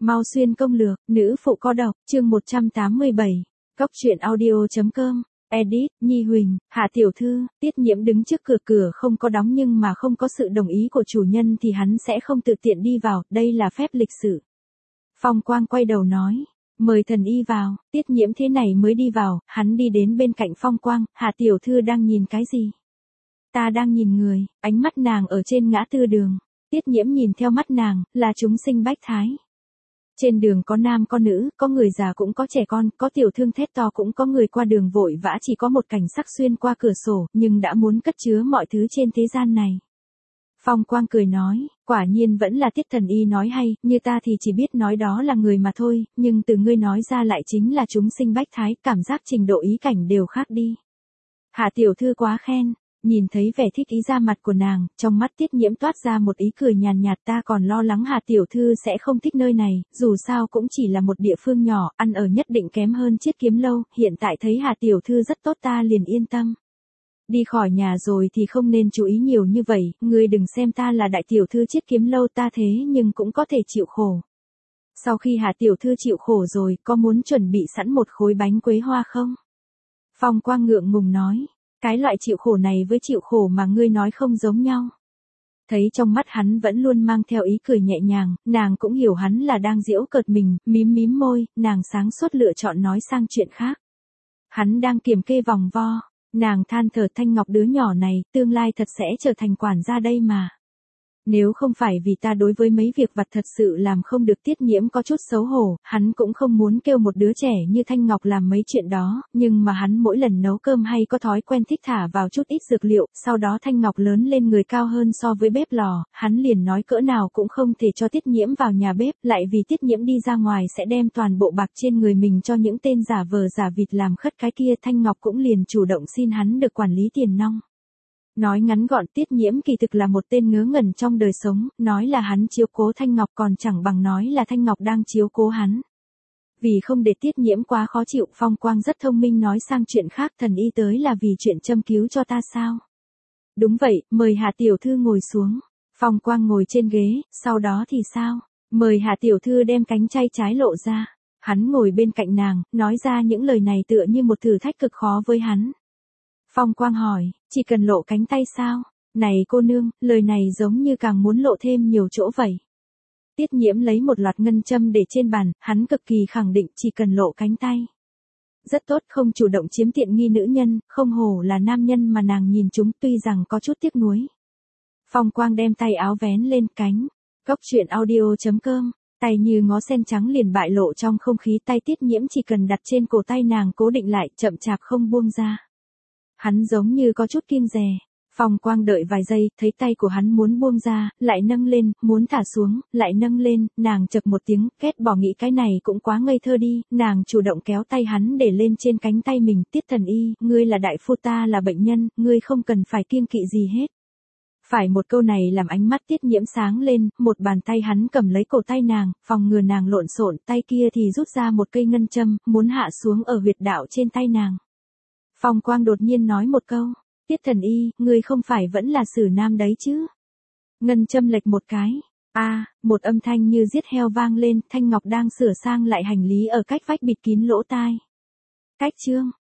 Mau xuyên công lược, nữ phụ có độc, chương 187. Cốc truyện audio.com. Edit, Nhi Huỳnh, Hạ tiểu thư. Tiết Nhiễm đứng trước cửa, cửa không có đóng nhưng mà không có sự đồng ý của chủ nhân thì hắn sẽ không tự tiện đi vào, đây là phép lịch sự. Phong Quang quay đầu nói, mời thần y vào. Tiết Nhiễm thế này mới đi vào, hắn đi đến bên cạnh Phong Quang. Hạ tiểu thư đang nhìn cái gì? Ta đang nhìn người. Ánh mắt nàng ở trên ngã tư đường. Tiết Nhiễm nhìn theo mắt nàng, là chúng sinh bách thái. Trên đường có nam có nữ, có người già cũng có trẻ con, có tiểu thương thét to cũng có người qua đường vội vã, chỉ có một cảnh sắc xuyên qua cửa sổ, nhưng đã muốn cất chứa mọi thứ trên thế gian này. Phong Quang cười nói, quả nhiên vẫn là Tiết thần y nói hay, như ta thì chỉ biết nói đó là người mà thôi, nhưng từ ngươi nói ra lại chính là chúng sinh bách thái, cảm giác trình độ ý cảnh đều khác đi. Hạ tiểu thư quá khen. Nhìn thấy vẻ thích ý ra mặt của nàng, trong mắt Tiết Nhiễm toát ra một ý cười nhàn nhạt, ta còn lo lắng Hà tiểu thư sẽ không thích nơi này, dù sao cũng chỉ là một địa phương nhỏ, ăn ở nhất định kém hơn Chiết Kiếm Lâu, hiện tại thấy Hà tiểu thư rất tốt ta liền yên tâm. Đi khỏi nhà rồi thì không nên chú ý nhiều như vậy, ngươi đừng xem ta là đại tiểu thư Chiết Kiếm Lâu ta thế nhưng cũng có thể chịu khổ. Sau khi Hà tiểu thư chịu khổ rồi, có muốn chuẩn bị sẵn một khối bánh quế hoa không? Phong Quang ngượng ngùng nói. Cái loại chịu khổ này với chịu khổ mà ngươi nói không giống nhau. Thấy trong mắt hắn vẫn luôn mang theo ý cười nhẹ nhàng, nàng cũng hiểu hắn là đang giễu cợt mình, mím môi, nàng sáng suốt lựa chọn nói sang chuyện khác. Hắn đang kiểm kê vòng vo, nàng than thở Thanh Ngọc đứa nhỏ này, tương lai thật sẽ trở thành quản gia đây mà. Nếu không phải vì ta đối với mấy việc vặt thật sự làm không được. Tiết Nhiễm có chút xấu hổ, hắn cũng không muốn kêu một đứa trẻ như Thanh Ngọc làm mấy chuyện đó, nhưng mà hắn mỗi lần nấu cơm hay có thói quen thích thả vào chút ít dược liệu, sau đó Thanh Ngọc lớn lên người cao hơn so với bếp lò, hắn liền nói cỡ nào cũng không thể cho Tiết Nhiễm vào nhà bếp, lại vì Tiết Nhiễm đi ra ngoài sẽ đem toàn bộ bạc trên người mình cho những tên giả vờ giả vịt làm khất cái kia, Thanh Ngọc cũng liền chủ động xin hắn được quản lý tiền nong. Nói ngắn gọn, Tiết Nhiễm kỳ thực là một tên ngớ ngẩn trong đời sống, nói là hắn chiếu cố Thanh Ngọc còn chẳng bằng nói là Thanh Ngọc đang chiếu cố hắn. Vì không để Tiết Nhiễm quá khó chịu, Phong Quang rất thông minh nói sang chuyện khác, thần y tới là vì chuyện châm cứu cho ta sao? Đúng vậy, mời Hạ tiểu thư ngồi xuống. Phong Quang ngồi trên ghế, sau đó thì sao? Mời Hạ tiểu thư đem cánh tay trái lộ ra. Hắn ngồi bên cạnh nàng, nói ra những lời này tựa như một thử thách cực khó với hắn. Phong Quang hỏi, chỉ cần lộ cánh tay sao? Này cô nương, lời này giống như càng muốn lộ thêm nhiều chỗ vậy. Tiết Nhiễm lấy một loạt ngân châm để trên bàn, hắn cực kỳ khẳng định chỉ cần lộ cánh tay. Rất tốt, không chủ động chiếm tiện nghi nữ nhân, không hổ là nam nhân mà nàng nhìn chúng, tuy rằng có chút tiếc nuối. Phong Quang đem tay áo vén lên cánh. Cốc truyện audio.com. Tay như ngó sen trắng liền bại lộ trong không khí, tay Tiết Nhiễm chỉ cần đặt trên cổ tay nàng cố định lại, chậm chạp không buông ra. Hắn giống như có chút kiêng dè. Phong Quang đợi vài giây, thấy tay của hắn muốn buông ra, lại nâng lên, muốn thả xuống, lại nâng lên, nàng chậc một tiếng, ghét bỏ nghĩ cái này cũng quá ngây thơ đi, nàng chủ động kéo tay hắn để lên trên cánh tay mình, Tiết thần y, ngươi là đại phu ta là bệnh nhân, ngươi không cần phải kiêng kỵ gì hết. Phải một câu này làm ánh mắt Tiết Nhiễm sáng lên, một bàn tay hắn cầm lấy cổ tay nàng, phòng ngừa nàng lộn xộn, tay kia thì rút ra một cây ngân châm, muốn hạ xuống ở huyệt đạo trên tay nàng. Phong Quang đột nhiên nói một câu, Tiết thần y, ngươi không phải vẫn là Sử Nam đấy chứ? Ngân châm lệch một cái, một âm thanh như giết heo vang lên, Thanh Ngọc đang sửa sang lại hành lý ở cách vách bịt kín lỗ tai. Cách chương,